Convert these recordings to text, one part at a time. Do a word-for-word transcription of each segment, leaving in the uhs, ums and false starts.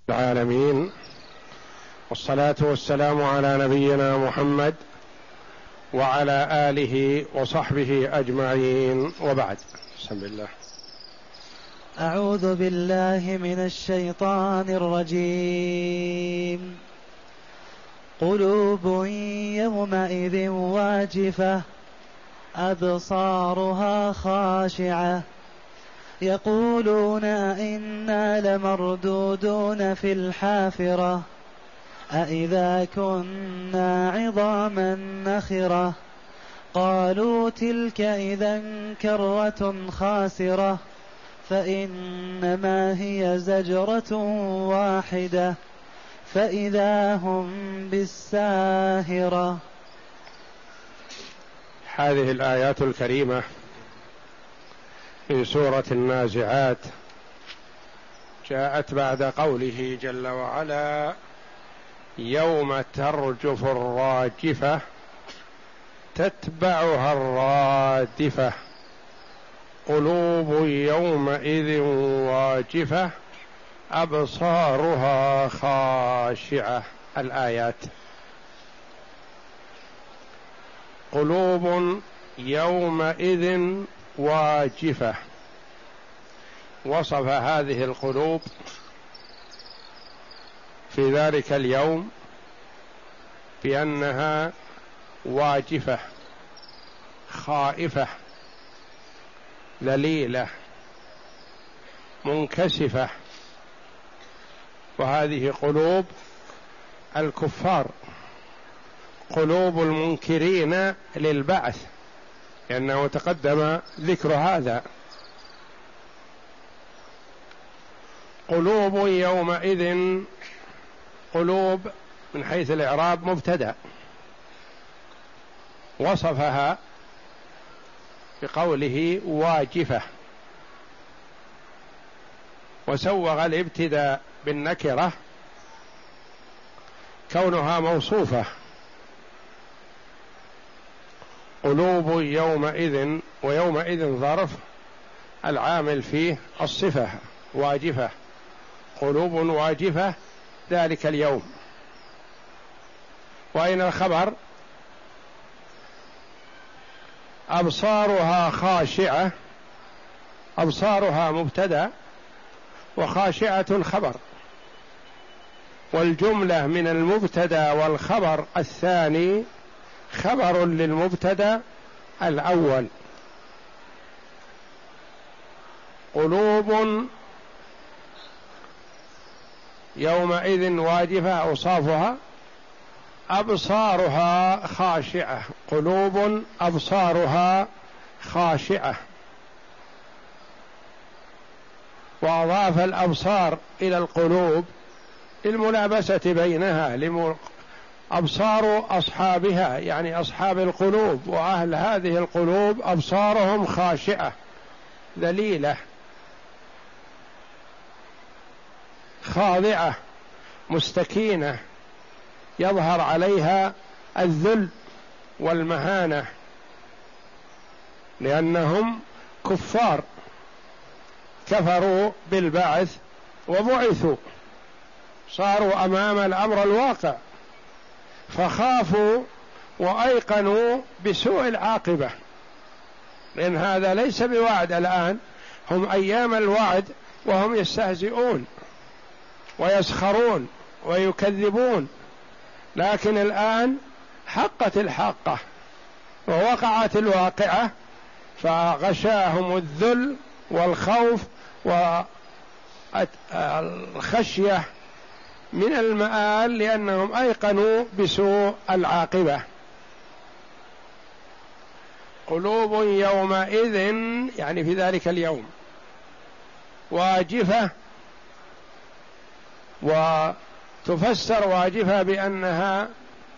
العالمين، والصلاة والسلام على نبينا محمد وعلى آله وصحبه أجمعين، وبعد. بسم الله. أعوذ بالله من الشيطان الرجيم. قلوب يومئذ واجفة أبصارها خاشعة يقولون إنا لمردودون في الحافرة أإذا كنا عظاما نخرة قالوا تلك إذا كرة خاسرة فإنما هي زجرة واحدة فإذا هم بالساهرة. هذه الآيات الكريمة في سورة النازعات جاءت بعد قوله جل وعلا: يوم ترجف الراجفة تتبعها الرادفة قلوب يومئذ واجفة أبصارها خاشعة. الآيات: قلوب يومئذ واجفة، وصف هذه القلوب في ذلك اليوم بأنها واجفة خائفة ذليلة منكسفة، وهذه قلوب الكفار، قلوب المنكرين للبعث، لأنه تقدم ذكر هذا. قلوب يومئذ، قلوب من حيث الإعراب مبتدأ، وصفها بقوله واجفة، وسوغ الابتداء بالنكرة كونها موصوفة. قلوب يومئذ، ويومئذ ظرف العامل فيه الصفة واجفة، قلوب واجفة ذلك اليوم. وأين الخبر؟ أبصارها خاشعة، أبصارها مبتدأ وخاشعة خبر، والجملة من المبتدأ والخبر الثاني خبر للمبتدأ الأول. قلوب يومئذ واجفة أوصافها: أبصارها خاشعة، قلوب أبصارها خاشعة، وأضاف الأبصار إلى القلوب للملابسة بينها، أبصار أصحابها يعني أصحاب القلوب وأهل هذه القلوب أبصارهم خاشعة ذليلة خاضعة مستكينة، يظهر عليها الذل والمهانة، لأنهم كفار كفروا بالبعث وبعثوا، صاروا أمام الأمر الواقع فخافوا وأيقنوا بسوء العاقبة، لأن هذا ليس بوعد الآن، هم أيام الوعد وهم يستهزئون ويسخرون ويكذبون، لكن الآن حقت الحاقة ووقعت الواقعة، فغشاهم الذل والخوف والخشية من المآل، لأنهم أيقنوا بسوء العاقبة. قلوب يومئذ يعني في ذلك اليوم واجفة، وتفسر واجفة بأنها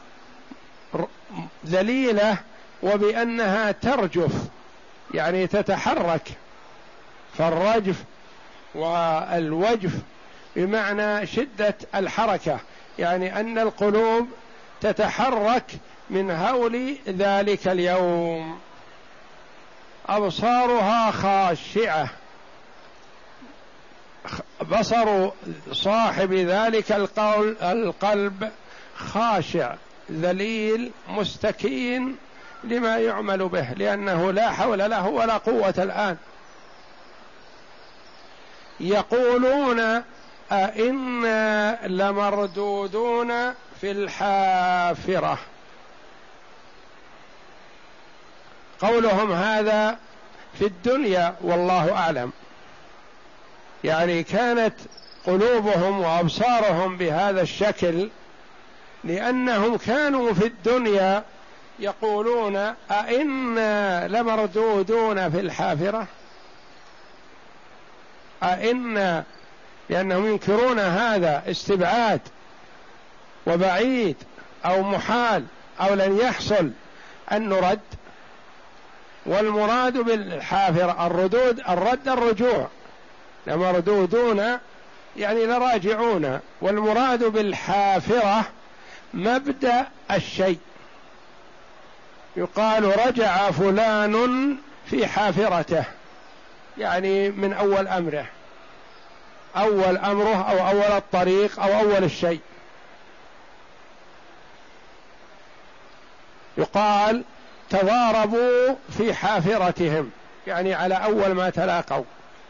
ذليلة وبأنها ترجف يعني تتحرك، فالرجف والوجف بمعنى شدة الحركة، يعني أن القلوب تتحرك من هول ذلك اليوم. أبصارها خاشعة، بصر صاحب ذلك القول القلب خاشع ذليل مستكين لما يعمل به، لأنه لا حول له ولا قوة الآن. يقولون أئنا لمردودون في الحافرة. قولهم هذا في الدنيا والله أعلم، يعني كانت قلوبهم وأبصارهم بهذا الشكل لأنهم كانوا في الدنيا يقولون أئنا لمردودون في الحافرة، أئنا، لأنهم ينكرون هذا استبعاد وبعيد أو محال أو لن يحصل أن نرد. والمراد بالحافرة الردود، الرد الرجوع، لمردودون يعني لراجعون، والمراد بالحافرة مبدأ الشيء، يقال رجع فلان في حافرته، يعني من أول أمره، أول أمره أو أول الطريق أو أول الشيء. يقال تضاربوا في حافرتهم، يعني على أول ما تلاقوا.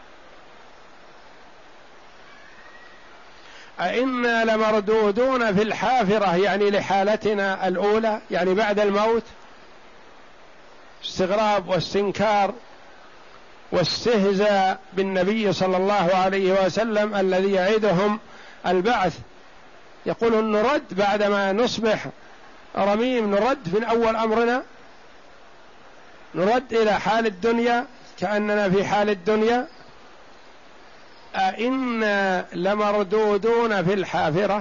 أئنا لمردودون في الحافرة يعني لحالتنا الأولى، يعني بعد الموت. استغراب واستنكار واستهزاء بالنبي صلى الله عليه وسلم الذي يعدهم البعث. يقولون نرد بعدما نصبح رميم، نرد من أول أمرنا، نرد إلى حال الدنيا كأننا في حال الدنيا. أئنا لمردودون في الحافرة،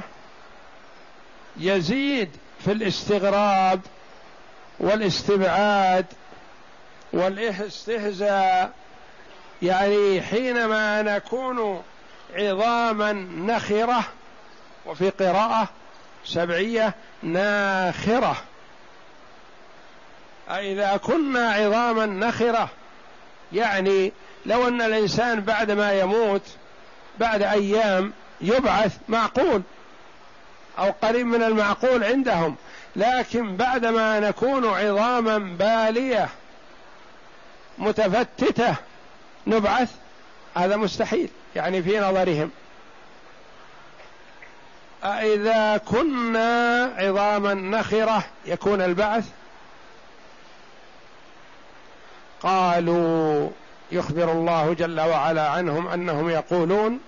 يزيد في الاستغراب والاستبعاد والاستهزاء، يعني حينما نكون عظاما نخرة، وفي قراءة سبعية ناخرة، أإذا كنا عظاما نخرة، يعني لو أن الإنسان بعدما يموت بعد أيام يبعث، معقول أو قريب من المعقول عندهم، لكن بعدما نكون عظاما بالية متفتتة نبعث، هذا مستحيل يعني في نظرهم. أإذا كنا عظاما نخرة يكون البعث. قالوا، يخبر الله جل وعلا عنهم أنهم يقولون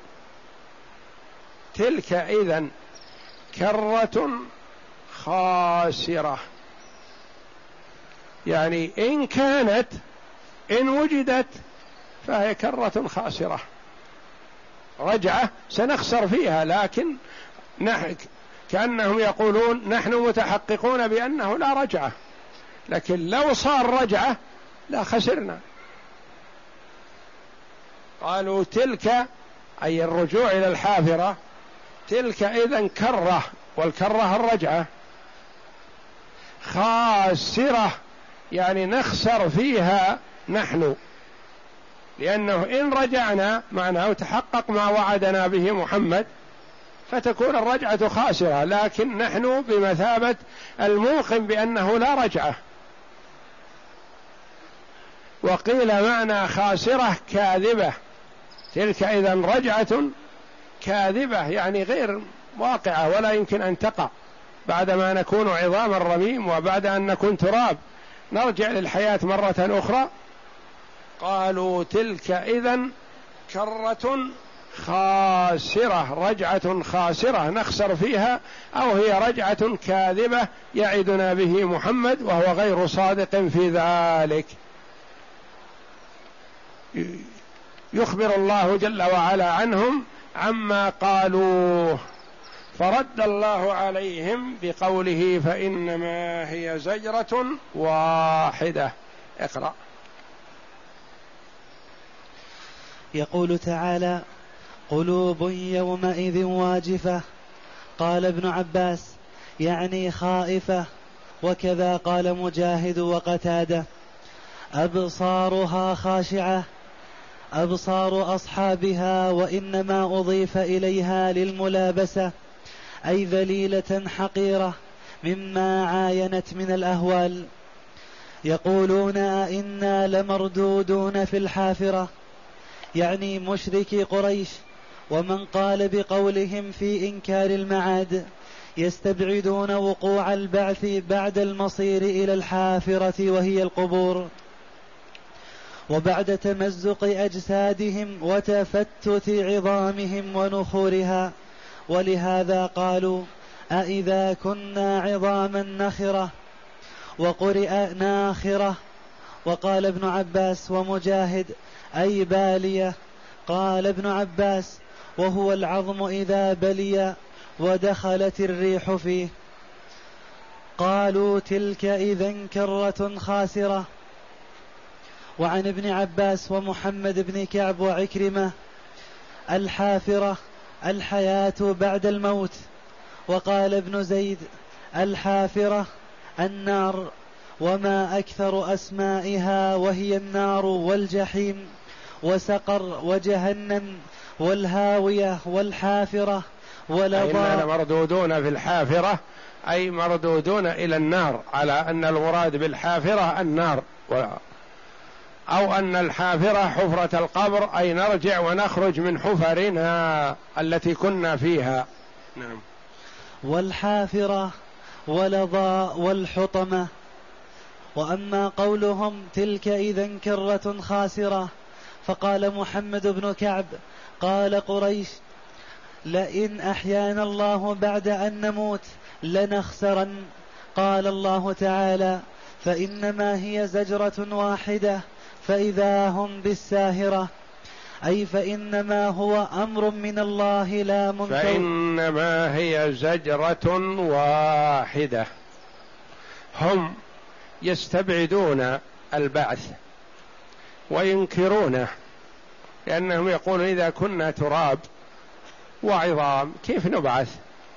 تلك إذن كرة خاسرة، يعني إن كانت إن وجدت فهي كرة خاسرة، رجعة سنخسر فيها، لكن نحن كأنهم يقولون نحن متحققون بأنه لا رجعة، لكن لو صار رجعة لا خسرنا. قالوا تلك أي الرجوع إلى الحافرة، تلك إذن كرة، والكرة الرجعة، خاسرة يعني نخسر فيها نحن، لأنه إن رجعنا معناه تحقق ما وعدنا به محمد فتكون الرجعة خاسرة، لكن نحن بمثابة الموقن بأنه لا رجعة. وقيل معنى خاسرة كاذبة، تلك إذن رجعة كاذبة يعني غير واقعة ولا يمكن أن تقع، بعدما نكون عظاما رميم وبعد أن نكون تراب نرجع للحياة مرة أخرى. قالوا تلك إذن كرة خاسرة، رجعة خاسرة نخسر فيها، أو هي رجعة كاذبة يعدنا به محمد وهو غير صادق في ذلك. يخبر الله جل وعلا عنهم عما قالوه، فرد الله عليهم بقوله فإنما هي زجرة واحدة. اقرأ. يقول تعالى قلوب يومئذ واجفة. قال ابن عباس يعني خائفة، وكذا قال مجاهد وقتادة. أبصارها خاشعة أبصار أصحابها، وإنما أضيف إليها للملابسة، أي ذليلة حقيرة مما عاينت من الأهوال. يقولون إنا لمردودون في الحافرة، يعني مشركي قريش ومن قال بقولهم في إنكار المعاد، يستبعدون وقوع البعث بعد المصير إلى الحافرة وهي القبور، وبعد تمزق أجسادهم وتفتت عظامهم ونخورها. ولهذا قالوا أإذا كنا عظاما نخرة، وقرئ ناخرة. وقال ابن عباس ومجاهد أي بالية. قال ابن عباس وهو العظم إذا بلي ودخلت الريح فيه. قالوا تلك إذن كرة خاسرة. وعن ابن عباس ومحمد بن كعب وعكرمة الحافرة الحياة بعد الموت. وقال ابن زيد الحافرة النار، وما أكثر أسمائها، وهي النار والجحيم وسقر وجهنم والهاوية والحافرة ولظى. إننا مردودون في الحافرة أي مردودون إلى النار، على أن المراد بالحافرة النار، أو أن الحافرة حفرة القبر، أي نرجع ونخرج من حفرنا التي كنا فيها. نعم. والحافرة ولظى والحطمة. وأما قولهم تلك إذن كرة خاسرة، فقال محمد بن كعب قال قريش لئن أحيانا الله بعد أن نموت لنخسرن. قال الله تعالى فإنما هي زجرة واحدة فإذا هم بالساهرة، أي فإنما هو أمر من الله لا منكر. فإنما هي زجرة واحدة. هم يستبعدون البعث وينكرونه، لأنهم يقولون إذا كنا تراب وعظام كيف نبعث،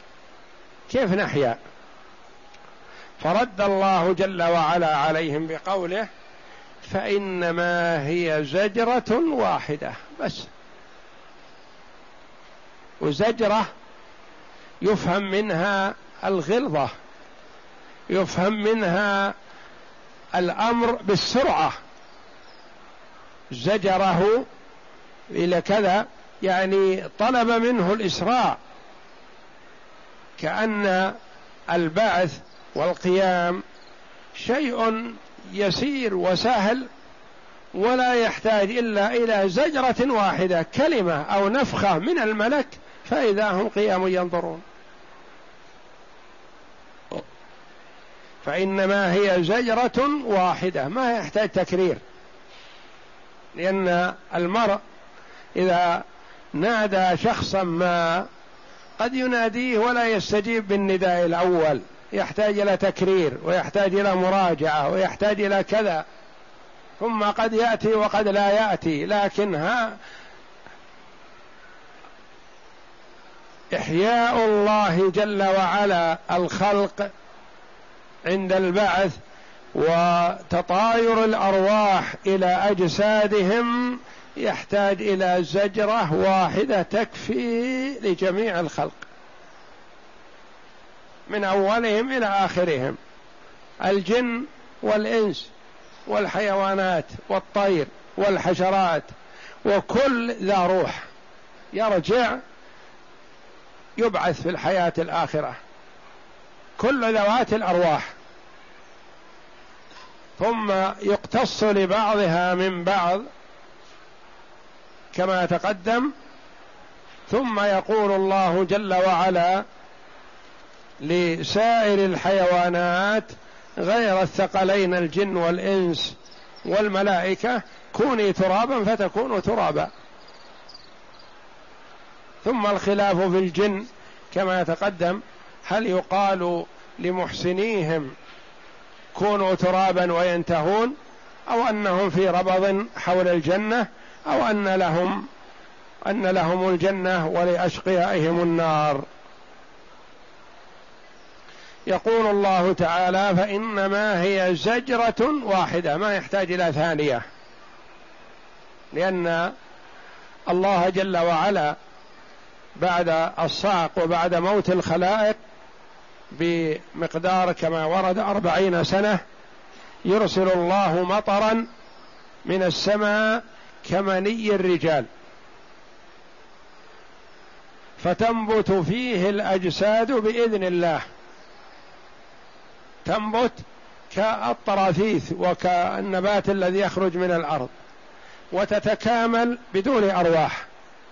كيف نحيا؟ فرد الله جل وعلا عليهم بقوله فإنما هي زجرة واحدة بس. وزجرة يفهم منها الغلظة، يفهم منها الأمر بالسرعة. زجره إلى كذا يعني طلب منه الإسراع، كأن البعث والقيام شيء يسير وسهل، ولا يحتاج إلا إلى زجرة واحدة، كلمة أو نفخة من الملك، فإذا هم قيام ينظرون. فإنما هي زجرة واحدة، ما يحتاج تكرير، لأن المرء إذا نادى شخصا ما قد يناديه ولا يستجيب بالنداء الأول، يحتاج إلى تكرير ويحتاج إلى مراجعة ويحتاج إلى كذا، ثم قد يأتي وقد لا يأتي. لكن ها إحياء الله جل وعلا الخلق عند البعث وتطاير الأرواح إلى أجسادهم يحتاج إلى زجرة واحدة تكفي لجميع الخلق من أولهم إلى آخرهم، الجن والإنس والحيوانات والطير والحشرات، وكل ذا روح يرجع يبعث في الحياة الآخرة، كل ذوات الأرواح، ثم يقتص لبعضها من بعض كما تقدم. ثم يقول الله جل وعلا لسائر الحيوانات غير الثقلين الجن والإنس والملائكة كوني ترابا فتكون ترابا. ثم الخلاف في الجن كما تقدم، هل يقال لمحسنيهم كونوا ترابا وينتهون، أو أنهم في ربض حول الجنة، أو أن لهم أن لهم الجنة ولأشقيائهم النار. يقول الله تعالى فإنما هي زجرة واحدة، ما يحتاج إلى ثانية. لأن الله جل وعلا بعد الصعق وبعد موت الخلائق بمقدار كما ورد أربعين سنة يرسل الله مطرا من السماء كمني الرجال، فتنبت فيه الأجساد بإذن الله، تنبت كالطراثيث وكالنبات الذي يخرج من الأرض، وتتكامل بدون أرواح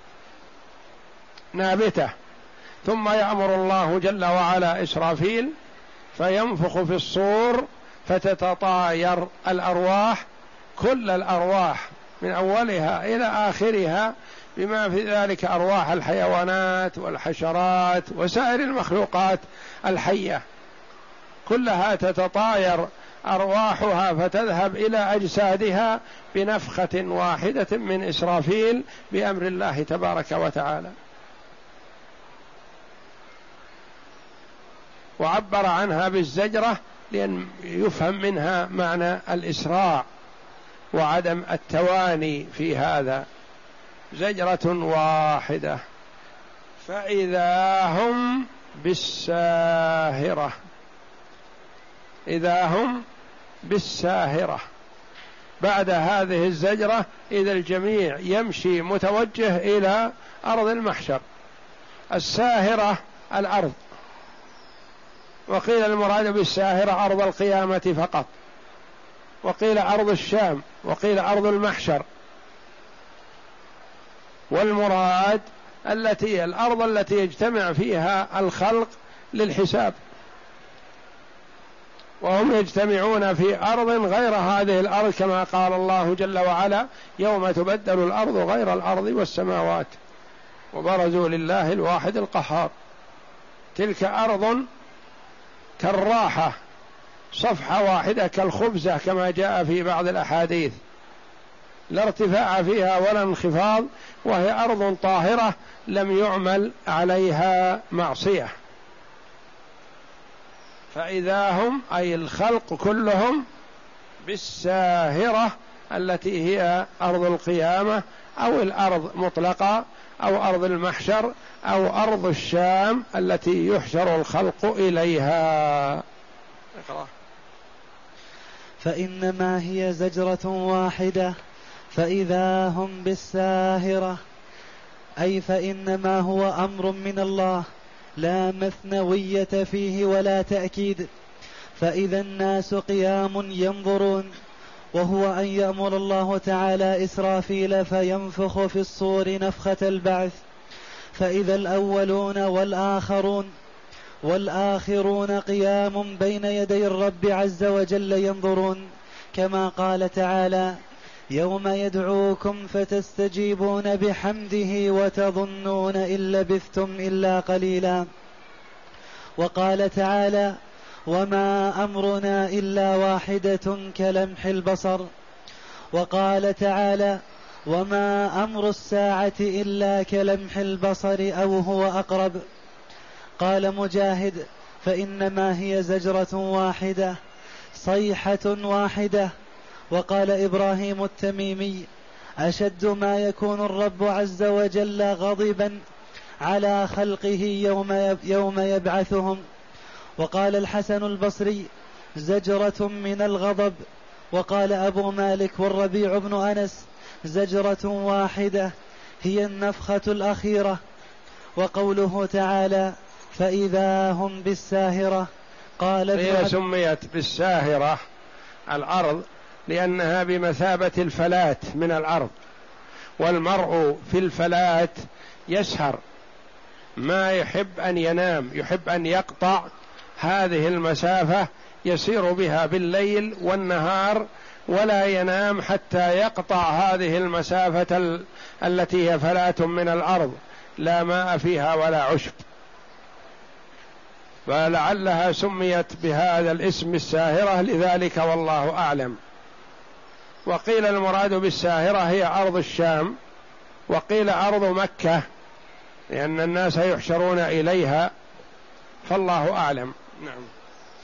نابتة. ثم يأمر الله جل وعلا إسرافيل فينفخ في الصور فتتطاير الأرواح، كل الأرواح من أولها إلى آخرها، بما في ذلك أرواح الحيوانات والحشرات وسائر المخلوقات الحية، كلها تتطاير أرواحها فتذهب إلى أجسادها بنفخة واحدة من إسرافيل بأمر الله تبارك وتعالى. وعبر عنها بالزجرة لأن يفهم منها معنى الإسراع وعدم التواني في هذا. زجرة واحدة فإذا هم بالساهرة، إذا هم بالساهرة. بعد هذه الزجرة إذا الجميع يمشي متوجه إلى أرض المحشر. الساهرة الأرض، وقيل المراد بالساهرة أرض القيامة فقط، وقيل أرض الشام، وقيل أرض المحشر. والمراد التي الأرض التي يجتمع فيها الخلق للحساب، وهم يجتمعون في أرض غير هذه الأرض، كما قال الله جل وعلا: يوم تبدل الأرض غير الأرض والسماوات وبرزوا لله الواحد القهار. تلك أرض كالراحة، صفحة واحدة كالخبزة كما جاء في بعض الأحاديث، لا ارتفاع فيها ولا انخفاض، وهي أرض طاهرة لم يعمل عليها معصية. فإذا هم أي الخلق كلهم بالساهرة التي هي أرض القيامة أو الأرض مطلقة أو أرض المحشر أو أرض الشام التي يحشر الخلق إليها. اقرأ. فإنما هي زجرة واحدة فإذا هم بالساهرة، أي فإنما هو أمر من الله لا مثنوية فيه ولا تأكيد. فإذا الناس قيام ينظرون، وهو أن يأمر الله تعالى إسرافيل فينفخ في الصور نفخة البعث، فإذا الأولون والآخرون والآخرون قيام بين يدي الرب عز وجل ينظرون، كما قال تعالى: يوم يدعوكم فتستجيبون بحمده وتظنون إن لبثتم إلا قليلا. وقال تعالى: وما أمرنا إلا واحدة كلمح البصر. وقال تعالى: وما أمر الساعة إلا كلمح البصر أو هو أقرب. قال مجاهد: فإنما هي زجرة واحدة صيحة واحدة. وقال إبراهيم التميمي: أشد ما يكون الرب عز وجل غضبا على خلقه يوم يوم يبعثهم. وقال الحسن البصري: زجرة من الغضب. وقال أبو مالك والربيع بن أنس: زجرة واحدة هي النفخة الأخيرة. وقوله تعالى: فإذا هم بالساهرة، قال هي سميت بالساهرة الأرض لأنها بمثابة الفلات من الأرض، والمرء في الفلات يسهر، ما يحب أن ينام، يحب أن يقطع هذه المسافة يسير بها بالليل والنهار ولا ينام حتى يقطع هذه المسافة ال... التي هي فلات من الأرض لا ماء فيها ولا عشب، فلعلها سميت بهذا الاسم الساهرة لذلك والله أعلم. وقيل المراد بالساهرة هي أرض الشام، وقيل أرض مكة لأن الناس يحشرون إليها، فالله أعلم. نعم.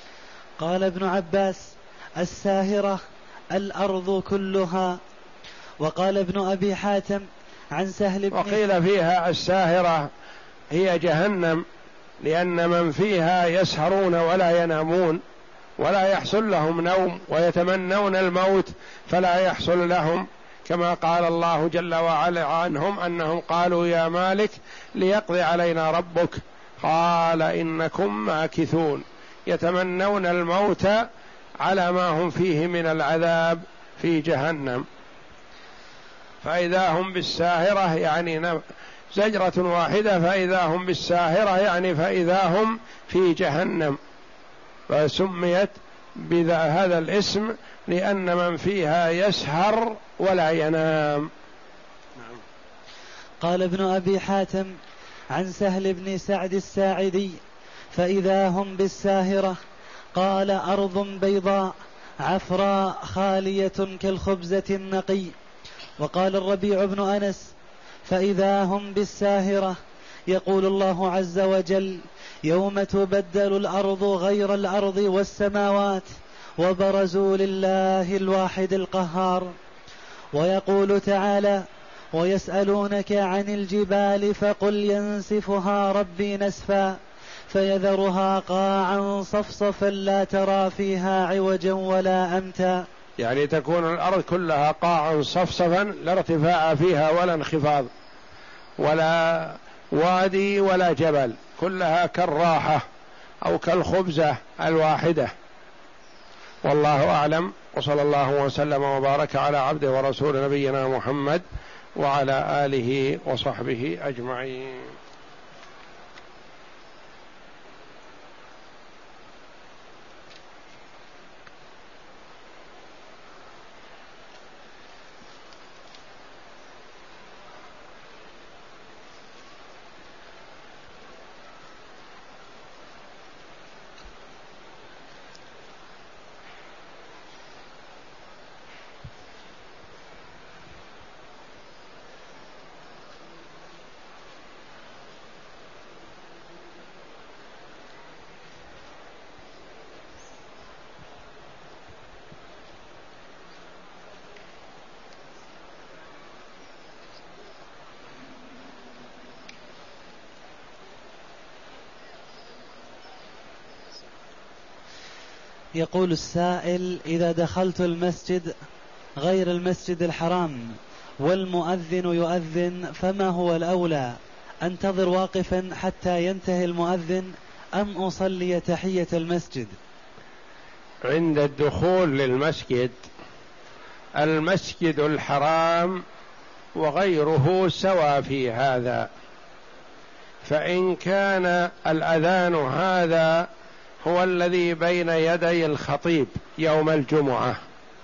قال ابن عباس: الساهرة الأرض كلها. وقال ابن أبي حاتم عن سهل بن وقيل فيها الساهرة هي جهنم، لأن من فيها يسهرون ولا ينامون ولا يحصل لهم نوم ويتمنون الموت فلا يحصل لهم، كما قال الله جل وعلا عنهم أنهم قالوا يا مالك ليقضي علينا ربك قال إنكم ماكثون، يتمنون الموت على ما هم فيه من العذاب في جهنم. فإذا هم بالساهرة يعني زجرة واحدة، فإذا هم بالساهرة يعني فإذا هم في جهنم، فسميت بهذا الاسم لأن من فيها يسهر ولا ينام. قال ابن أبي حاتم عن سهل بن سعد الساعدي فإذا هم بالساهرة قال أرض بيضاء عفراء خالية كالخبزة النقي. وقال الربيع بن أنس فإذا هم بالساهرة يقول الله عز وجل يوم تبدل الأرض غير الأرض والسماوات وبرزوا لله الواحد القهار. ويقول تعالى ويسألونك عن الجبال فقل ينسفها ربي نسفا فيذرها قاعا صفصفا لا ترى فيها عوجا ولا أمتا، يعني تكون الأرض كلها قاعا صفصفا لا ارتفاع فيها ولا انخفاض ولا وادي ولا جبل، كلها كالراحة أو كالخبزة الواحدة. والله أعلم، وصلى الله وسلم وبارك على عبده ورسول نبينا محمد وعلى آله وصحبه أجمعين. يقول السائل إذا دخلت المسجد غير المسجد الحرام والمؤذن يؤذن فما هو الأولى، أنتظر واقفا حتى ينتهي المؤذن أم أصلي تحية المسجد؟ عند الدخول للمسجد المسجد الحرام وغيره سوى في هذا، فإن كان الأذان هذا هو الذي بين يدي الخطيب يوم الجمعة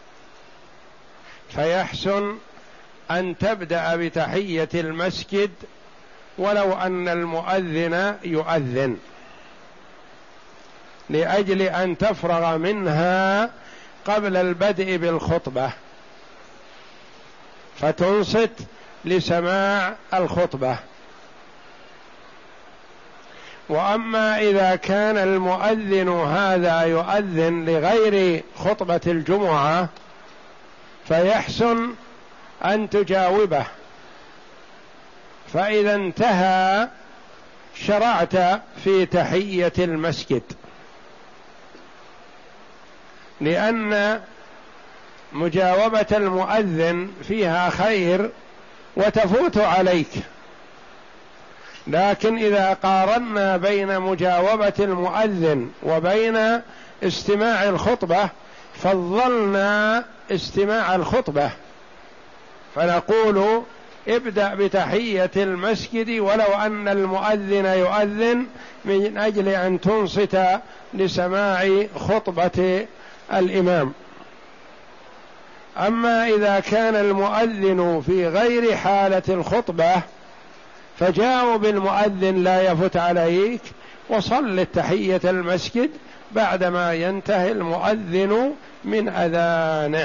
فيحسن أن تبدأ بتحية المسجد ولو أن المؤذن يؤذن، لأجل أن تفرغ منها قبل البدء بالخطبة فتنصت لسماع الخطبة. وأما إذا كان المؤذن هذا يؤذن لغير خطبة الجمعة فيحسن أن تجاوبه، فإذا انتهى شرعت في تحية المسجد، لأن مجاوبة المؤذن فيها خير وتفوت عليك. لكن إذا قارنا بين مجاوبة المؤذن وبين استماع الخطبة فضلنا استماع الخطبة، فنقول ابدأ بتحية المسجد ولو أن المؤذن يؤذن من أجل أن تنصت لسماع خطبة الإمام. أما إذا كان المؤذن في غير حالة الخطبة فجاوب المؤذن لا يفت عليك وصل تحية المسجد بعدما ينتهي المؤذن من أذانه.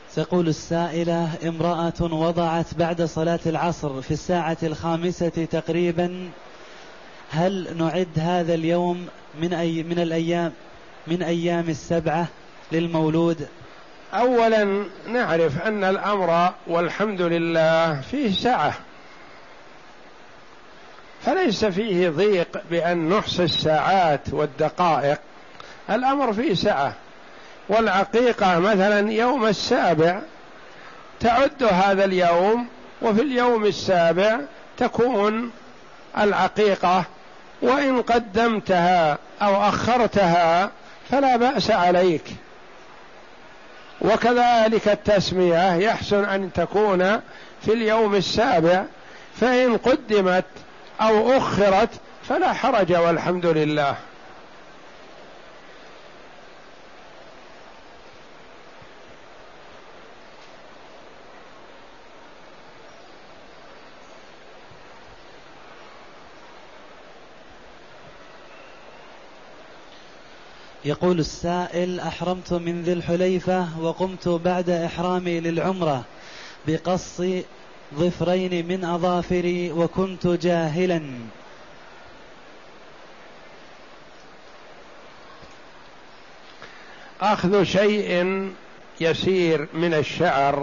تقول السائلة: امرأة وضعت بعد صلاة العصر في الساعة الخامسة تقريبا، هل نعد هذا اليوم من أي من الأيام من أيام السبعة للمولود؟ أولا نعرف أن الأمر والحمد لله فيه سعة، فليس فيه ضيق بأن نحصي الساعات والدقائق، الأمر فيه سعة. والعقيقة مثلا يوم السابع تعد هذا اليوم، وفي اليوم السابع تكون العقيقة، وإن قدمتها أو أخرتها فلا بأس عليك. وكذلك التسمية يحسن أن تكون في اليوم السابع، فإن قدمت أو أخرت فلا حرج والحمد لله. يقول السائل: أحرمت من ذي الحليفة وقمت بعد إحرامي للعمرة بقص ظفرين من أظافري وكنت جاهلا، أخذ شيء يسير من الشعر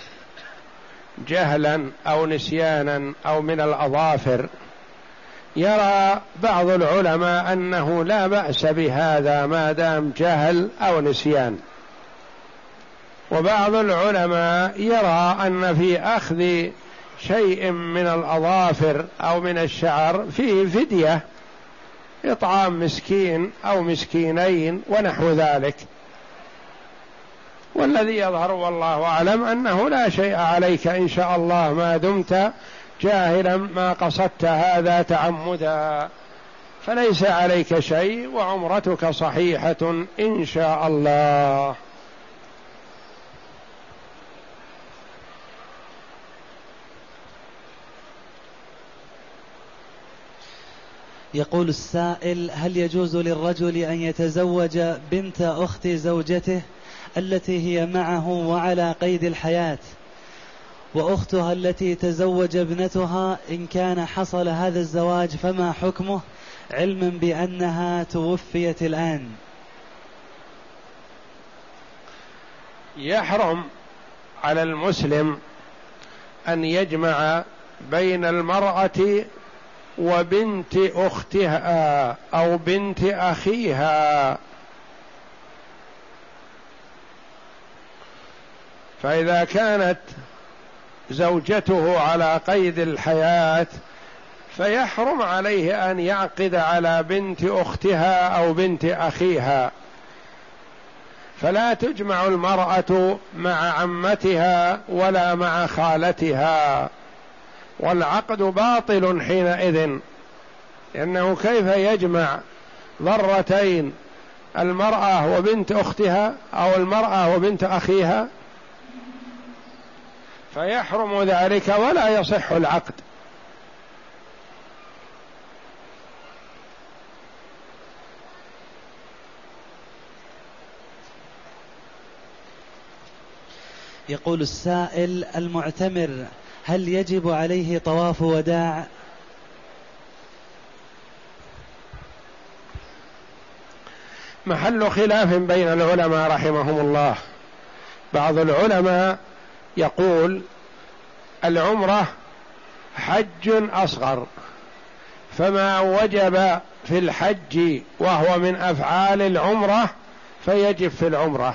جهلا أو نسيانا أو من الأظافر، يرى بعض العلماء أنه لا بأس بهذا ما دام جهل أو نسيان، وبعض العلماء يرى أن في أخذ شيء من الأظافر أو من الشعر فيه فدية، إطعام مسكين أو مسكينين ونحو ذلك. والذي يظهر والله أعلم أنه لا شيء عليك إن شاء الله ما دمت جاهلا ما قصدت هذا تعمدا، فليس عليك شيء وعمرتك صحيحة إن شاء الله. يقول السائل: هل يجوز للرجل أن يتزوج بنت أخت زوجته التي هي معه وعلى قيد الحياة، وأختها التي تزوج ابنتها إن كان حصل هذا الزواج فما حكمه، علما بأنها توفيت الآن؟ يحرم على المسلم أن يجمع بين المرأة وبنت أختها أو بنت أخيها، فإذا كانت زوجته على قيد الحياة فيحرم عليه أن يعقد على بنت أختها أو بنت أخيها، فلا تجمع المرأة مع عمتها ولا مع خالتها، والعقد باطل حينئذ، لأنه كيف يجمع ضرتين، المرأة وبنت أختها أو المرأة وبنت أخيها؟ فيحرم ذلك ولا يصح العقد. يقول السائل: المعتمر هل يجب عليه طواف وداع؟ محل خلاف بين العلماء رحمهم الله. بعض العلماء يقول العمرة حج أصغر، فما وجب في الحج وهو من أفعال العمرة فيجب في العمرة،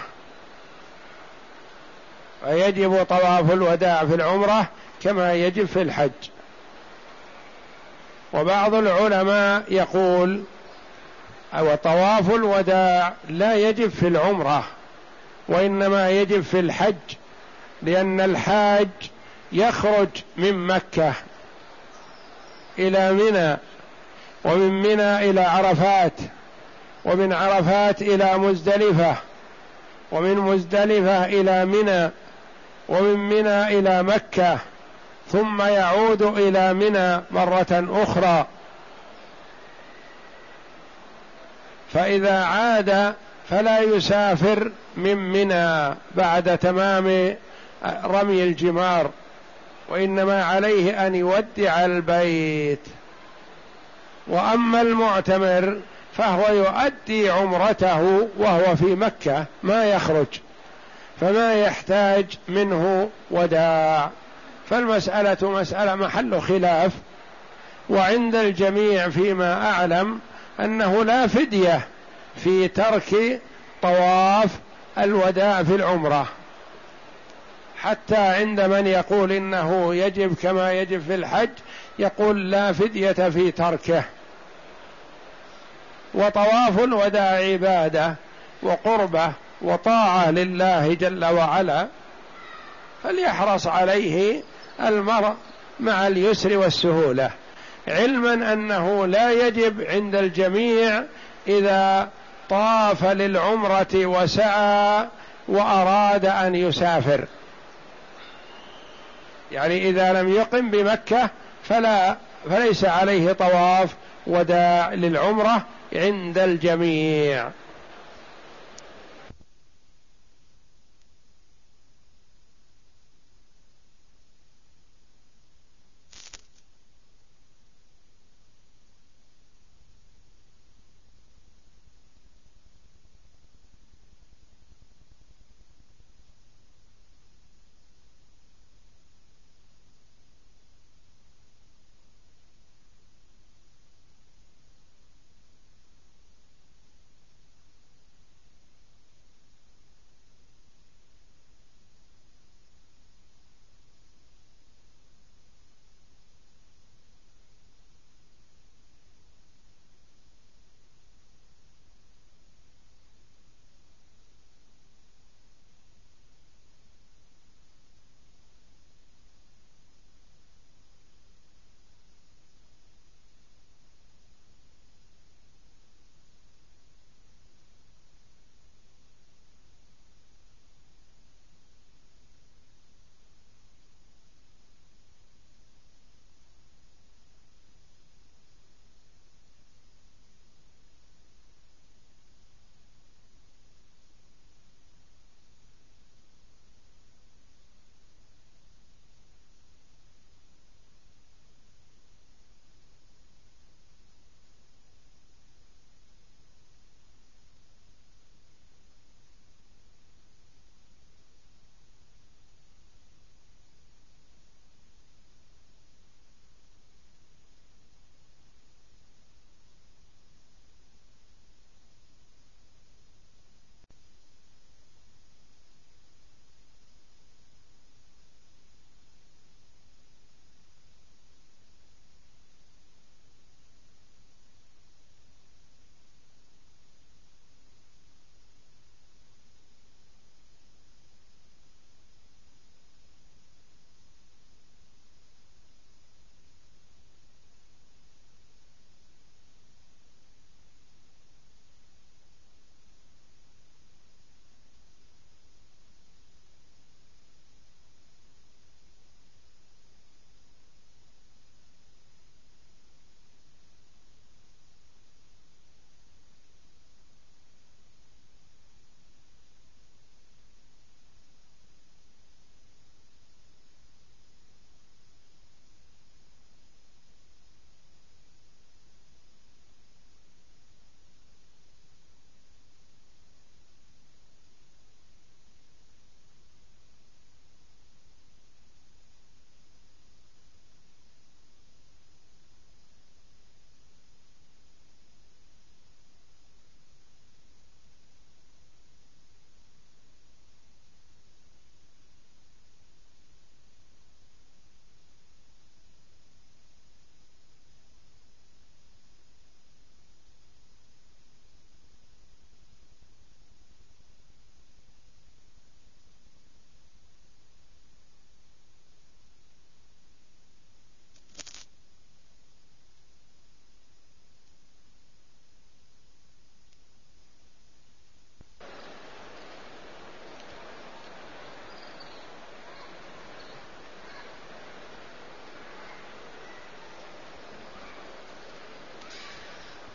فيجب طواف الوداع في العمرة كما يجب في الحج. وبعض العلماء يقول أو طواف الوداع لا يجب في العمرة وإنما يجب في الحج، لأن الحاج يخرج من مكة إلى منى، ومن منى إلى عرفات، ومن عرفات إلى مزدلفة، ومن مزدلفة إلى منى، ومن منى إلى مكة، ثم يعود إلى منى مرة أخرى. فإذا عاد فلا يسافر من منى بعد تمام رمي الجمار، وإنما عليه أن يودع البيت. وأما المعتمر فهو يؤدي عمرته وهو في مكة ما يخرج، فما يحتاج منه وداع. فالمسألة مسألة محل خلاف، وعند الجميع فيما أعلم أنه لا فدية في ترك طواف الوداع في العمرة، حتى عند من يقول إنه يجب كما يجب في الحج يقول لا فدية في تركه. وطواف الوداع عبادة وقربة وطاعة لله جل وعلا، فليحرص عليه المرء مع اليسر والسهولة، علما أنه لا يجب عند الجميع إذا طاف للعمرة وسعى وأراد أن يسافر، يعني إذا لم يقم بمكة فلا فليس عليه طواف وداع للعمرة عند الجميع.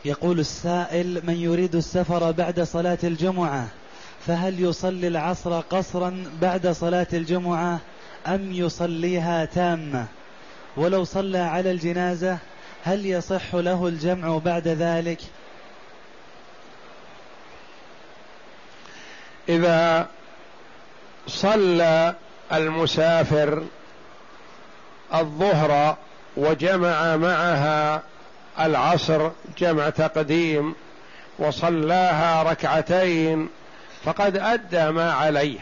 يقول السائل: من يريد السفر بعد صلاة الجمعة فهل يصلي العصر قصرا بعد صلاة الجمعة أم يصليها تامة؟ ولو صلى على الجنازة هل يصح له الجمع بعد ذلك؟ إذا صلى المسافر الظهر وجمع معها العصر جمع تقديم وصلاها ركعتين فقد أدى ما عليه،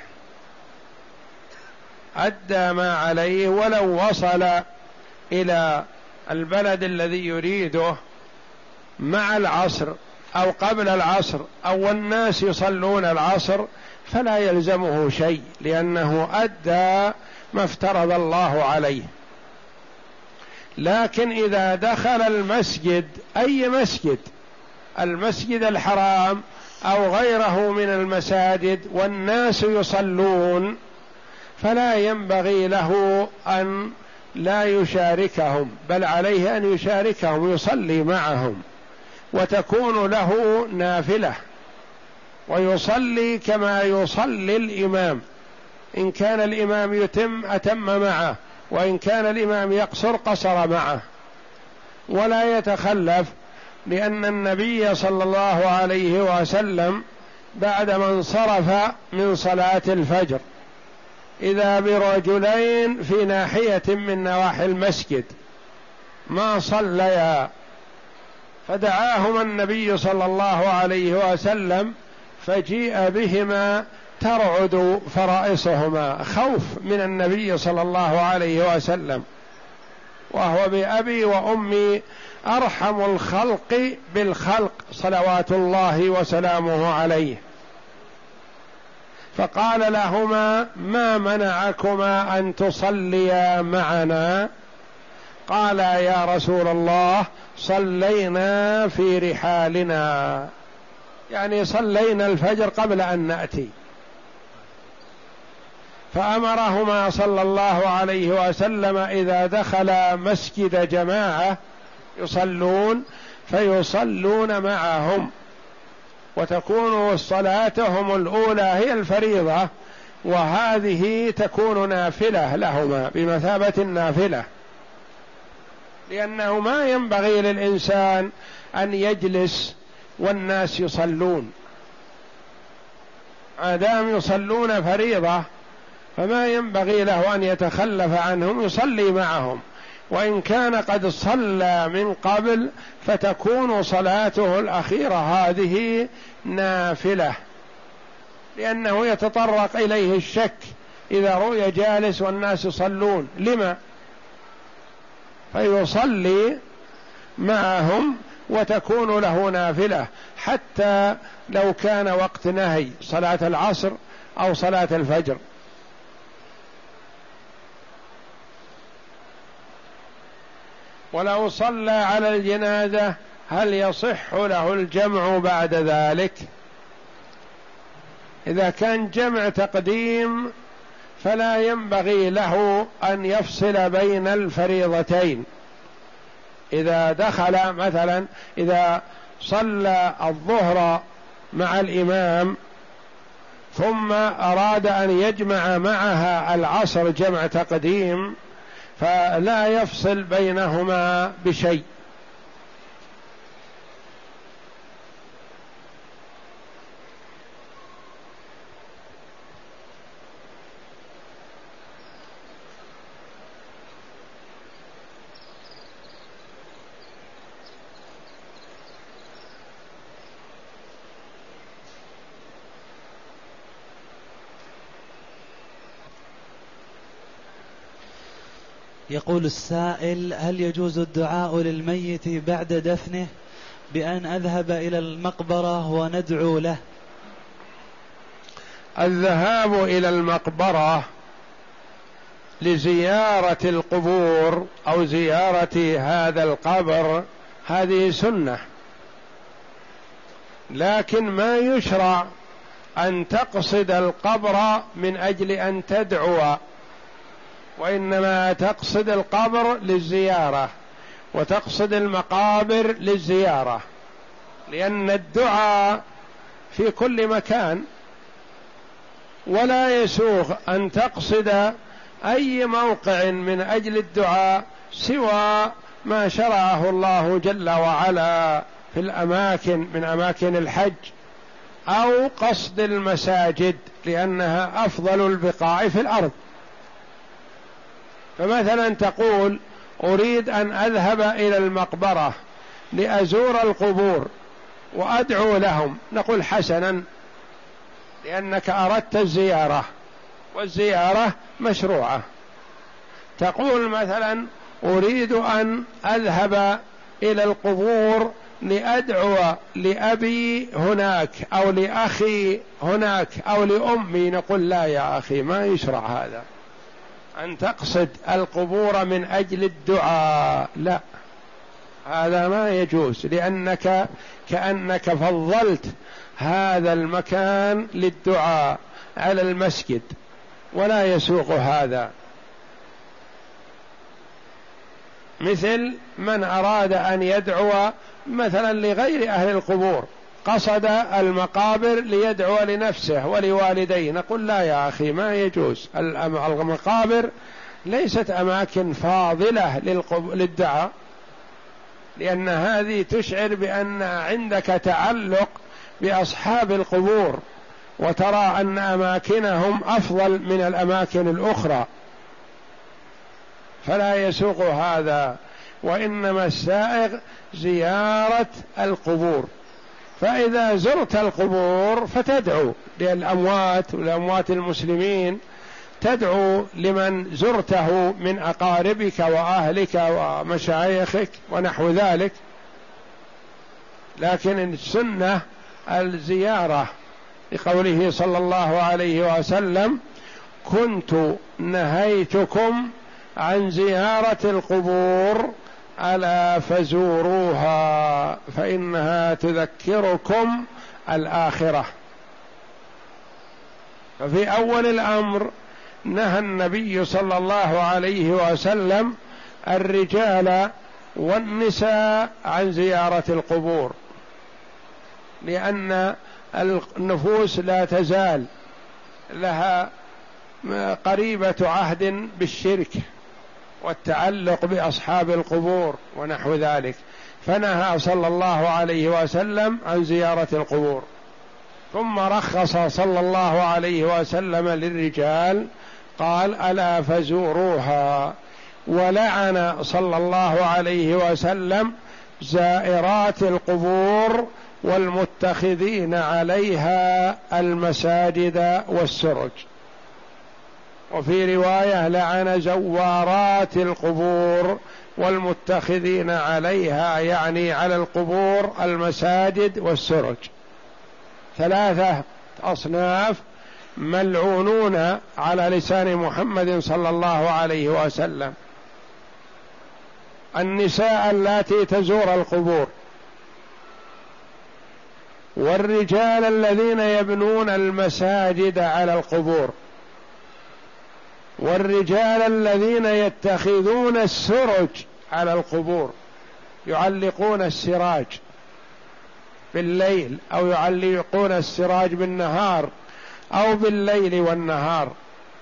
أدى ما عليه ولو وصل إلى البلد الذي يريده مع العصر أو قبل العصر أو الناس يصلون العصر فلا يلزمه شيء، لأنه أدى ما افترض الله عليه. لكن إذا دخل المسجد، أي مسجد، المسجد الحرام أو غيره من المساجد والناس يصلون، فلا ينبغي له أن لا يشاركهم، بل عليه أن يشاركهم، يصلي معهم وتكون له نافلة، ويصلي كما يصلي الإمام. إن كان الإمام يتم أتم معه، وإن كان الإمام يقصر قصر معه، ولا يتخلف، لأن النبي صلى الله عليه وسلم بعدما انصرف من صلاة الفجر إذا برجلين في ناحية من نواحي المسجد ما صليا، فدعاهما النبي صلى الله عليه وسلم فجيء بهما ترعد فرائصهما خوف من النبي صلى الله عليه وسلم، وهو بأبي وأمي أرحم الخلق بالخلق صلوات الله وسلامه عليه، فقال لهما: ما منعكما أن تصليا معنا؟ قالا: يا رسول الله صلينا في رحالنا، يعني صلينا الفجر قبل أن نأتي. فأمرهما صلى الله عليه وسلم إذا دخل مسجد جماعة يصلون فيصلون معهم، وتكون صلاتهم الأولى هي الفريضة، وهذه تكون نافلة لهما بمثابة النافلة، لأنه ما ينبغي للإنسان أن يجلس والناس يصلون، آدام يصلون فريضة فما ينبغي له أن يتخلف عنهم، يصلي معهم، وإن كان قد صلى من قبل فتكون صلاته الأخيرة هذه نافلة، لأنه يتطرق إليه الشك إذا رؤي جالس والناس يصلون لما، فيصلي معهم وتكون له نافلة، حتى لو كان وقت نهي صلاة العصر أو صلاة الفجر. ولو صلى على الجنازة هل يصح له الجمع بعد ذلك؟ إذا كان جمع تقديم فلا ينبغي له أن يفصل بين الفريضتين. إذا دخل مثلا إذا صلى الظهر مع الإمام ثم أراد أن يجمع معها العصر جمع تقديم فلا يفصل بينهما بشيء. يقول السائل: هل يجوز الدعاء للميت بعد دفنه بأن أذهب إلى المقبرة وندعو له؟ الذهاب إلى المقبرة لزيارة القبور أو زيارة هذا القبر هذه سنة، لكن ما يشرع أن تقصد القبر من أجل أن تدعو، وإنما تقصد القبر للزيارة وتقصد المقابر للزيارة، لأن الدعاء في كل مكان، ولا يسوغ أن تقصد أي موقع من أجل الدعاء سوى ما شرعه الله جل وعلا في الأماكن من أماكن الحج، أو قصد المساجد لأنها أفضل البقاع في الأرض. فمثلا تقول أريد أن أذهب إلى المقبرة لأزور القبور وأدعو لهم، نقول حسنا، لأنك أردت الزيارة والزيارة مشروعة. تقول مثلا أريد أن أذهب إلى القبور لأدعو لأبي هناك أو لأخي هناك أو لأمي، نقول لا يا أخي، ما يشرع هذا أن تقصد القبور من أجل الدعاء، لا، هذا ما يجوز، لأنك كأنك فضلت هذا المكان للدعاء على المسجد، ولا يسوق هذا. مثل من أراد أن يدعو مثلا لغير أهل القبور، قصد المقابر ليدعو لنفسه ولوالديه، نقول لا يا أخي، ما يجوز. المقابر ليست أماكن فاضلة للدعاء، لأن هذه تشعر بأن عندك تعلق بأصحاب القبور، وترى أن أماكنهم أفضل من الأماكن الأخرى، فلا يسوق هذا. وإنما السائغ زيارة القبور. فإذا زرت القبور فتدعو للأموات ولأموات المسلمين، تدعو لمن زرته من أقاربك وأهلك ومشايخك ونحو ذلك، لكن السنة الزيارة، لقوله صلى الله عليه وسلم: كنت نهيتكم عن زيارة القبور ألا فزوروها فإنها تذكركم الآخرة. ففي أول الأمر نهى النبي صلى الله عليه وسلم الرجال والنساء عن زيارة القبور، لأن النفوس لا تزال لها قريبة عهد بالشرك والتعلق بأصحاب القبور ونحو ذلك، فنهى صلى الله عليه وسلم عن زيارة القبور. ثم رخص صلى الله عليه وسلم للرجال، قال: ألا فزوروها. ولعن صلى الله عليه وسلم زائرات القبور والمتخذين عليها المساجد والسرج. وفي رواية: لعن زوارات القبور والمتخذين عليها، يعني على القبور المساجد والسرج. ثلاثة أصناف ملعونون على لسان محمد صلى الله عليه وسلم: النساء اللاتي تزور القبور، والرجال الذين يبنون المساجد على القبور، والرجال الذين يتخذون السرج على القبور، يعلقون السراج بالليل أو يعلقون السراج بالنهار أو بالليل والنهار،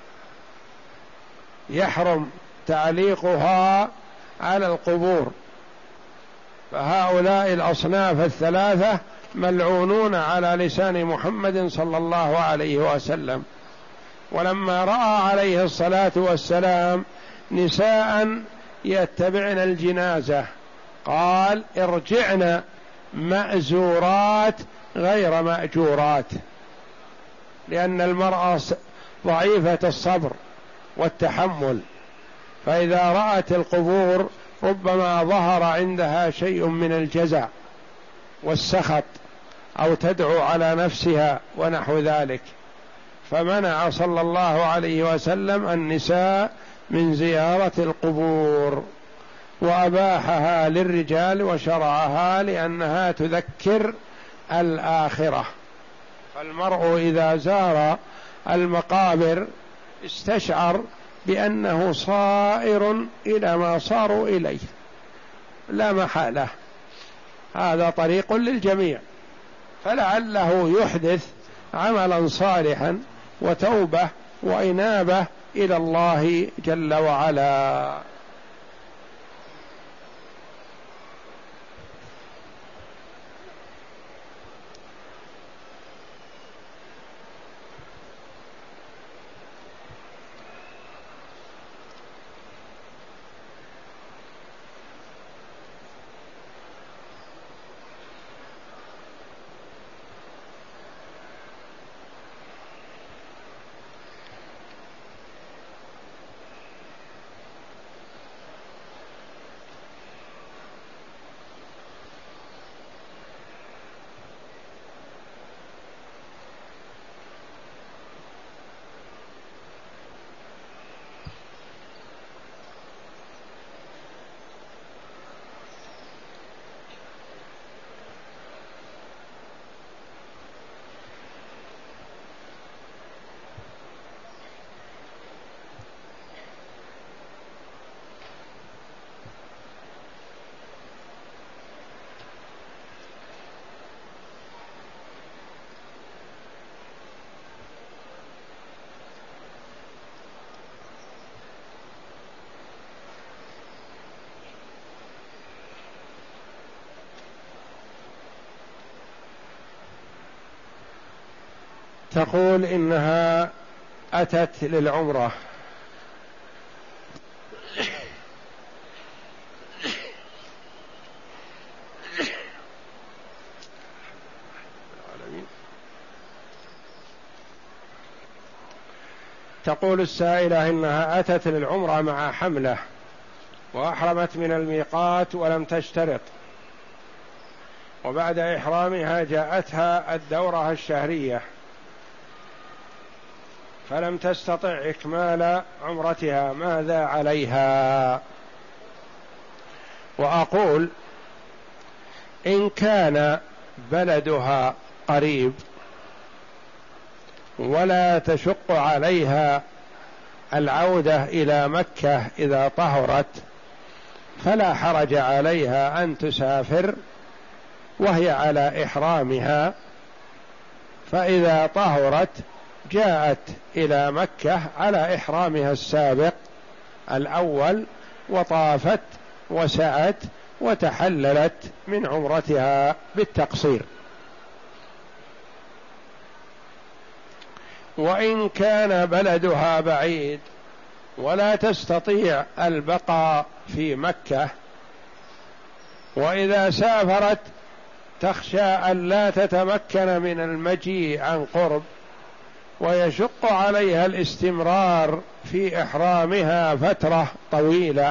يحرم تعليقها على القبور. فهؤلاء الأصناف الثلاثة ملعونون على لسان محمد صلى الله عليه وسلم. ولما رأى عليه الصلاة والسلام نساء يتبعن الجنازة قال: ارجعن مأزورات غير مأجورات، لأن المرأة ضعيفة الصبر والتحمل، فإذا رأت القبور ربما ظهر عندها شيء من الجزع والسخط أو تدعو على نفسها ونحو ذلك، فمنع صلى الله عليه وسلم النساء من زيارة القبور، وأباحها للرجال وشرعها لأنها تذكر الآخرة. فالمرء إذا زار المقابر استشعر بأنه صائر إلى ما صاروا إليه لا محالة، هذا طريق للجميع، فلعله يحدث عملا صالحا وتوبة وإنابة إلى الله جل وعلا. تقول إنها أتت للعمرة تقول السائلة إنها أتت للعمرة مع حملة وأحرمت من الميقات ولم تشترط، وبعد إحرامها جاءتها الدورة الشهرية فلم تستطع إكمال عمرتها، ماذا عليها؟ وأقول إن كان بلدها قريب ولا تشق عليها العودة إلى مكة إذا طهرت فلا حرج عليها أن تسافر وهي على إحرامها، فإذا طهرت جاءت إلى مكة على إحرامها السابق الأول وطافت وسعت وتحللت من عمرتها بالتقصير. وإن كان بلدها بعيد ولا تستطيع البقاء في مكة، وإذا سافرت تخشى أن لا تتمكن من المجيء عن قرب ويشق عليها الاستمرار في إحرامها فترة طويلة،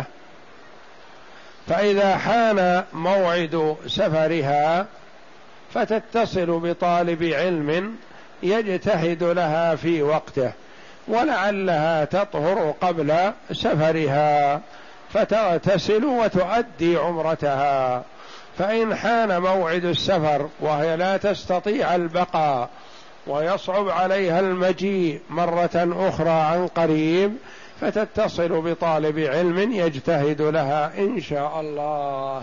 فإذا حان موعد سفرها فتتصل بطالب علم يجتهد لها في وقته، ولعلها تطهر قبل سفرها فتغتسل وتؤدي عمرتها. فإن حان موعد السفر وهي لا تستطيع البقاء ويصعب عليها المجيء مرة أخرى عن قريب فتتصل بطالب علم يجتهد لها إن شاء الله.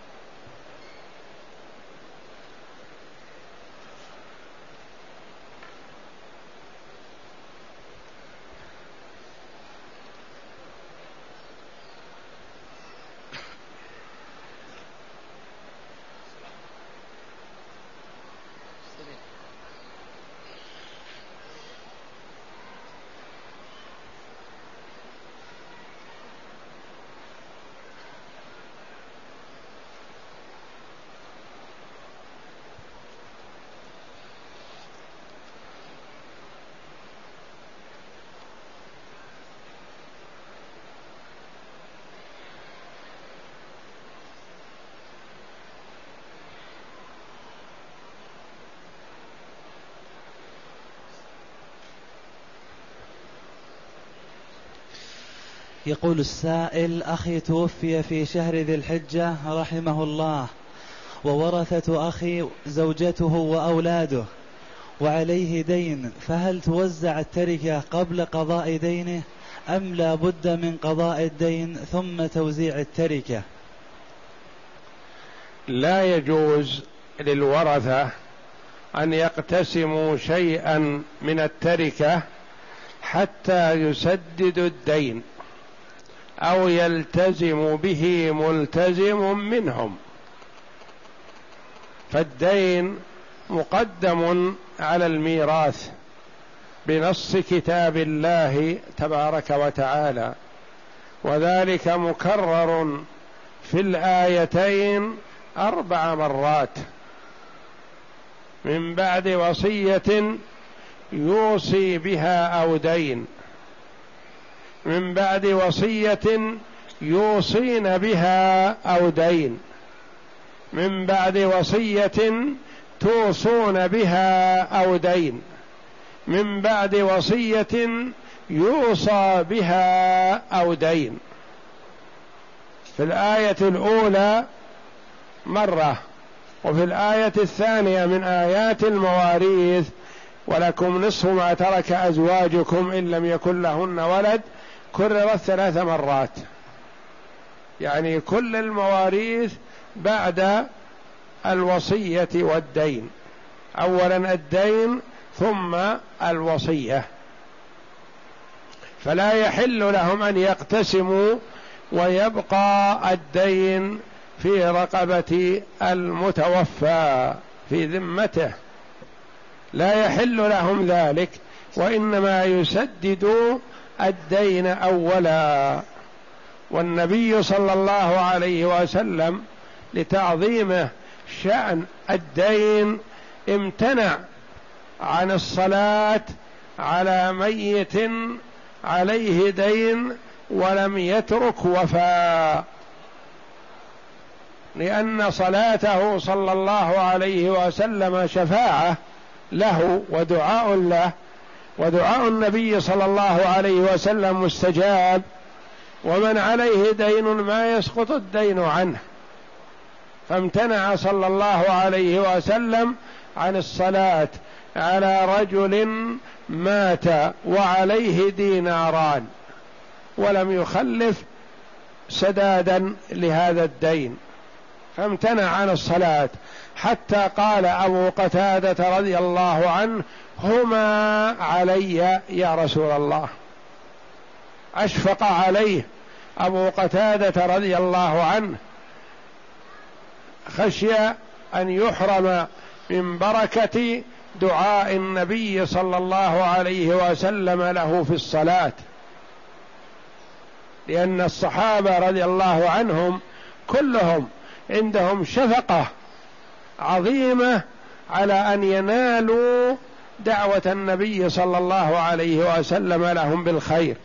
يقول السائل: أخي توفي في شهر ذي الحجة رحمه الله، وورثة أخي زوجته وأولاده، وعليه دين، فهل توزع التركة قبل قضاء دينه أم لا بد من قضاء الدين ثم توزيع التركة؟ لا يجوز للورثة أن يقتسموا شيئا من التركة حتى يسددوا الدين أو يلتزم به ملتزم منهم، فالدين مقدم على الميراث بنص كتاب الله تبارك وتعالى، وذلك مكرر في الآيتين أربع مرات: من بعد وصية يوصي بها أو دين، من بعد وصية يوصين بها أو دين، من بعد وصية توصون بها أو دين، من بعد وصية يوصى بها أو دين. في الآية الأولى مرة، وفي الآية الثانية من آيات المواريث: ولكم نصف ما ترك أزواجكم إن لم يكن لهن ولد، كررت ثلاث مرات. يعني كل المواريث بعد الوصية والدين، أولا الدين ثم الوصية، فلا يحل لهم أن يقتسموا ويبقى الدين في رقبة المتوفى في ذمته، لا يحل لهم ذلك، وإنما يسددوا الدين أولا. والنبي صلى الله عليه وسلم لتعظيمه شأن الدين امتنع عن الصلاة على ميت عليه دين ولم يترك وفاء، لأن صلاته صلى الله عليه وسلم شفاعة له ودعاء له، ودعاء النبي صلى الله عليه وسلم مستجاب، ومن عليه دين ما يسقط الدين عنه، فامتنع صلى الله عليه وسلم عن الصلاة على رجل مات وعليه ديناران ولم يخلف سدادا لهذا الدين، فامتنع عن الصلاة، حتى قال أبو قتادة رضي الله عنه: هما علي يا رسول الله. أشفق عليه أبو قتادة رضي الله عنه، خشي أن يحرم من بركة دعاء النبي صلى الله عليه وسلم له في الصلاة، لأن الصحابة رضي الله عنهم كلهم عندهم شفقة عظيمة على أن ينالوا دعوة النبي صلى الله عليه وسلم لهم بالخير،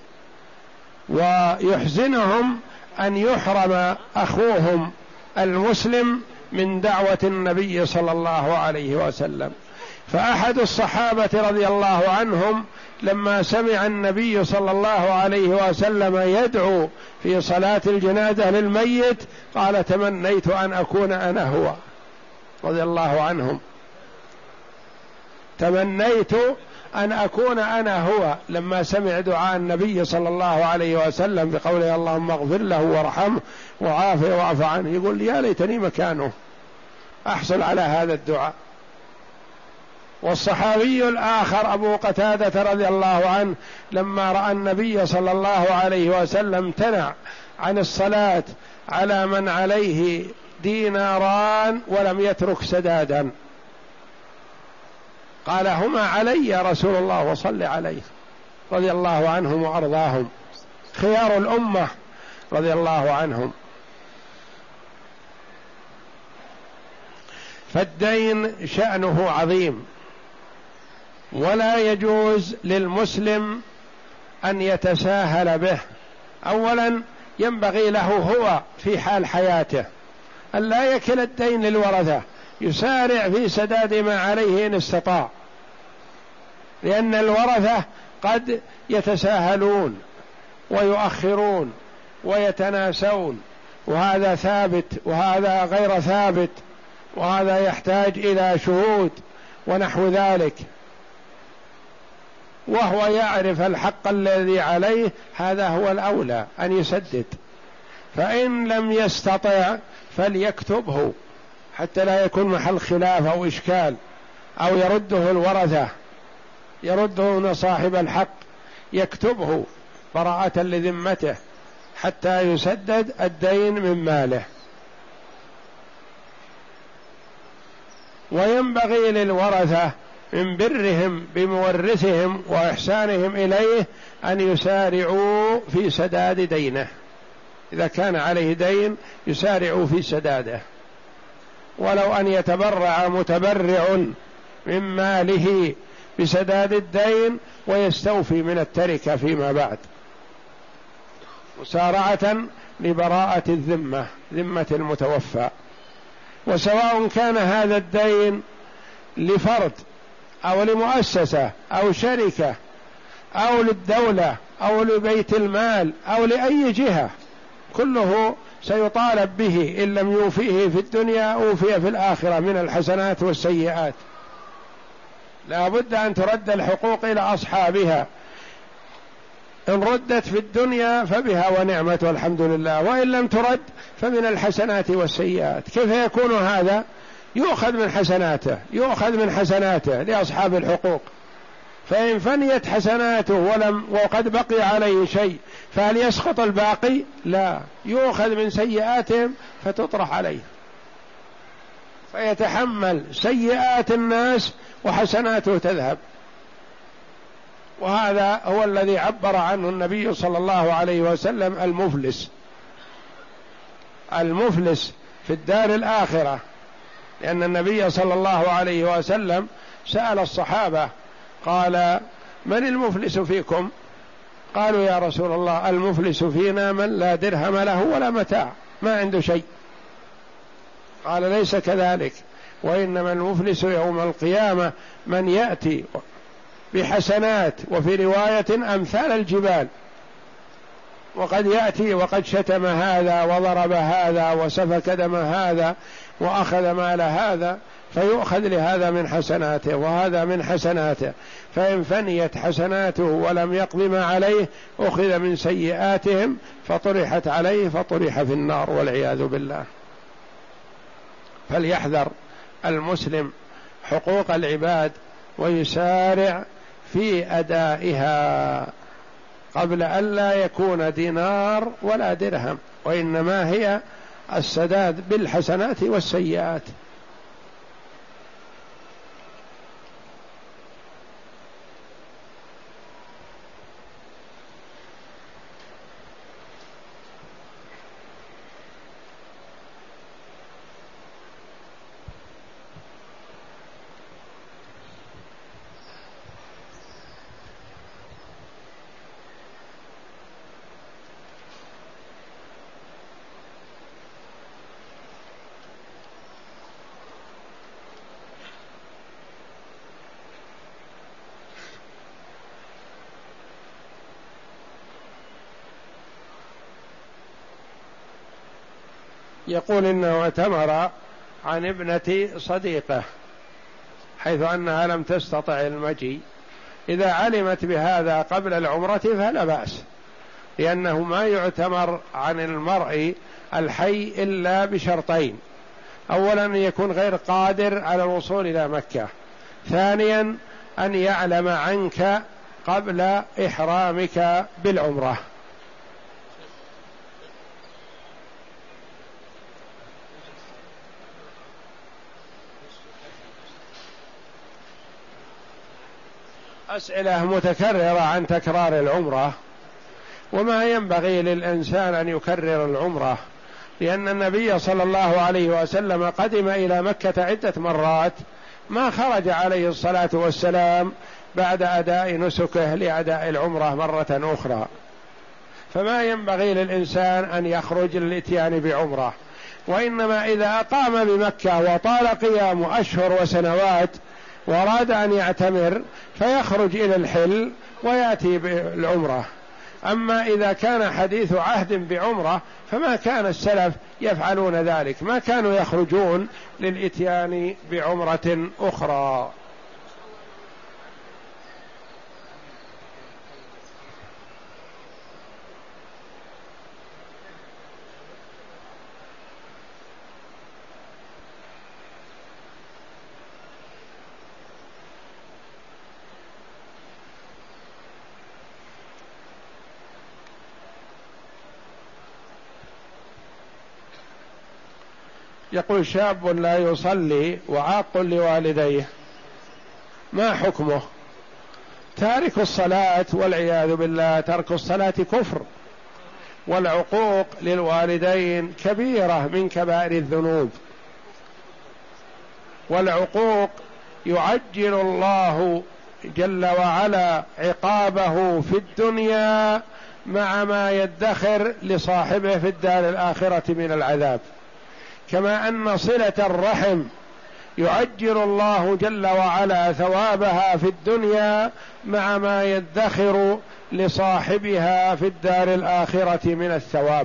ويحزنهم أن يحرم أخوهم المسلم من دعوة النبي صلى الله عليه وسلم. فأحد الصحابة رضي الله عنهم لما سمع النبي صلى الله عليه وسلم يدعو في صلاة الجنازة للميت قال: تمنيت أن أكون أنا هو، رضي الله عنهم، تمنيت أن أكون أنا هو لما سمع دعاء النبي صلى الله عليه وسلم بقوله: اللهم اغفر له وارحمه وعافه واعف عنه، يقول: يا ليتني مكانه أحصل على هذا الدعاء. والصحابي الآخر أبو قتادة رضي الله عنه لما رأى النبي صلى الله عليه وسلم امتنع عن الصلاة على من عليه ديناران ولم يترك سدادا، قال: هما علي يا رسول الله وصل عليه، رضي الله عنهم وأرضاهم، خيار الأمة رضي الله عنهم. فالدين شأنه عظيم، ولا يجوز للمسلم أن يتساهل به. أولا ينبغي له هو في حال حياته أن لا يكل الدين للورثة، يسارع في سداد ما عليه إن استطاع، لأن الورثة قد يتساهلون ويؤخرون ويتناسون، وهذا ثابت وهذا غير ثابت، وهذا يحتاج إلى شهود ونحو ذلك، وهو يعرف الحق الذي عليه، هذا هو الأولى أن يسدد. فإن لم يستطع فليكتبه حتى لا يكون محل خلاف أو إشكال، أو يرده الورثة، يرده صاحب الحق، يكتبه براءة لذمته حتى يسدد الدين من ماله. وينبغي للورثة من برهم بمورثهم وإحسانهم إليه أن يسارعوا في سداد دينه، إذا كان عليه دين يسارعوا في سداده، ولو أن يتبرع متبرع من ماله بسداد الدين ويستوفي من التركة فيما بعد، مسارعة لبراءة الذمة، ذمة المتوفى. وسواء كان هذا الدين لفرد أو لمؤسسة أو شركة أو للدولة أو لبيت المال أو لأي جهة، كله سيطالب به، إن لم يوفيه في الدنيا أوفي في الآخرة من الحسنات والسيئات. لا بد أن ترد الحقوق إلى أصحابها، إن ردت في الدنيا فبها ونعمت والحمد لله، وإن لم ترد فمن الحسنات والسيئات. كيف يكون هذا؟ يؤخذ من حسناته، يؤخذ من حسناته لأصحاب الحقوق، فإن فنيت حسناته ولم وقد بقي عليه شيء فهل يسقط الباقي؟ لا، يؤخذ من سيئاتهم فتطرح عليه، فيتحمل سيئات الناس وحسناته تذهب. وهذا هو الذي عبر عنه النبي صلى الله عليه وسلم المفلس، المفلس في الدار الآخرة، لأن النبي صلى الله عليه وسلم سأل الصحابة قال: من المفلس فيكم؟ قالوا: يا رسول الله المفلس فينا من لا درهم له ولا متاع، ما عنده شيء. قال: ليس كذلك، وإنما المفلس يوم القيامة من يأتي بحسنات، وفي رواية أمثال الجبال، وقد يأتي وقد شتم هذا وضرب هذا وسفك دم هذا وأخذ مال هذا، فيؤخذ لهذا من حسناته وهذا من حسناته، فإن فنيت حسناته ولم يقض ما عليه أخذ من سيئاتهم فطرحت عليه فطرح في النار والعياذ بالله. فليحذر المسلم حقوق العباد ويسارع في أدائها قبل أن لا يكون دينار ولا درهم، وإنما هي السداد بالحسنات والسيئات. يقول إنه اعتمر عن ابنة صديقه حيث أنها لم تستطع المجيء، إذا علمت بهذا قبل العمرة فلا بأس، لأنه ما يعتمر عن المرء الحي إلا بشرطين: أولا أن يكون غير قادر على الوصول إلى مكة، ثانيا أن يعلم عنك قبل إحرامك بالعمرة. أسئلة متكررة عن تكرار العمرة، وما ينبغي للإنسان أن يكرر العمرة، لأن النبي صلى الله عليه وسلم قدم إلى مكة عدة مرات، ما خرج عليه الصلاة والسلام بعد أداء نسكه لأداء العمرة مرة أخرى، فما ينبغي للإنسان أن يخرج للإتيان بعمرة، وإنما إذا أقام بمكة وطال قيام أشهر وسنوات وأراد أن يعتمر فيخرج إلى الحل ويأتي بالعمرة. أما إذا كان حديث عهد بعمرة فما كان السلف يفعلون ذلك، ما كانوا يخرجون للإتيان بعمرة أخرى. يقول شاب لا يصلي وعاق لوالديه، ما حكمه؟ تارك الصلاة والعياذ بالله، ترك الصلاة كفر، والعقوق للوالدين كبيرة من كبائر الذنوب، والعقوق يعجل الله جل وعلا عقابه في الدنيا مع ما يدخر لصاحبه في الدار الآخرة من العذاب، كما أن صلة الرحم يعجل الله جل وعلا ثوابها في الدنيا مع ما يدخر لصاحبها في الدار الآخرة من الثواب.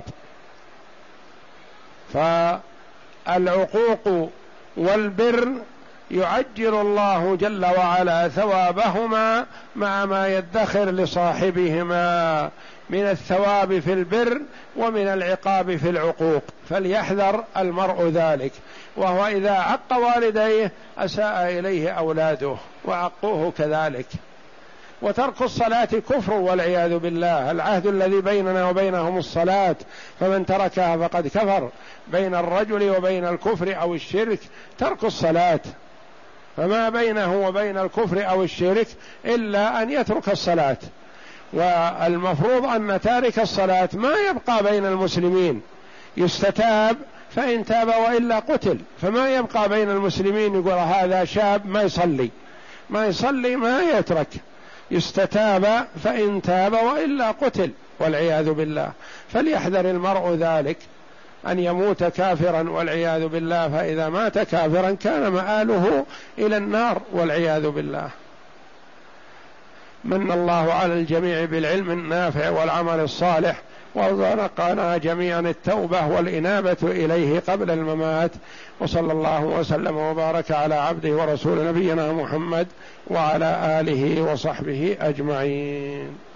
فالعقوق والبر يعجل الله جل وعلا ثوابهما مع ما يدخر لصاحبهما من الثواب في البر ومن العقاب في العقوق، فليحذر المرء ذلك. وهو إذا عق والديه أساء إليه أولاده وعقوه كذلك. وترك الصلاة كفر والعياذ بالله، العهد الذي بيننا وبينهم الصلاة، فمن تركها فقد كفر. بين الرجل وبين الكفر أو الشرك ترك الصلاة، فما بينه وبين الكفر أو الشرك إلا أن يترك الصلاة. والمفروض أن تارك الصلاة ما يبقى بين المسلمين، يستتاب فإن تاب وإلا قتل، فما يبقى بين المسلمين يقول هذا شاب ما يصلي ما يصلي ما يترك، يستتاب فإن تاب وإلا قتل والعياذ بالله. فليحذر المرء ذلك أن يموت كافرا والعياذ بالله، فإذا مات كافرا كان مآله إلى النار والعياذ بالله. من الله على الجميع بالعلم النافع والعمل الصالح، ورزقنا جميعا التوبة والإنابة إليه قبل الممات. وصلى الله وسلم وبارك على عبده ورسول نبينا محمد وعلى آله وصحبه أجمعين.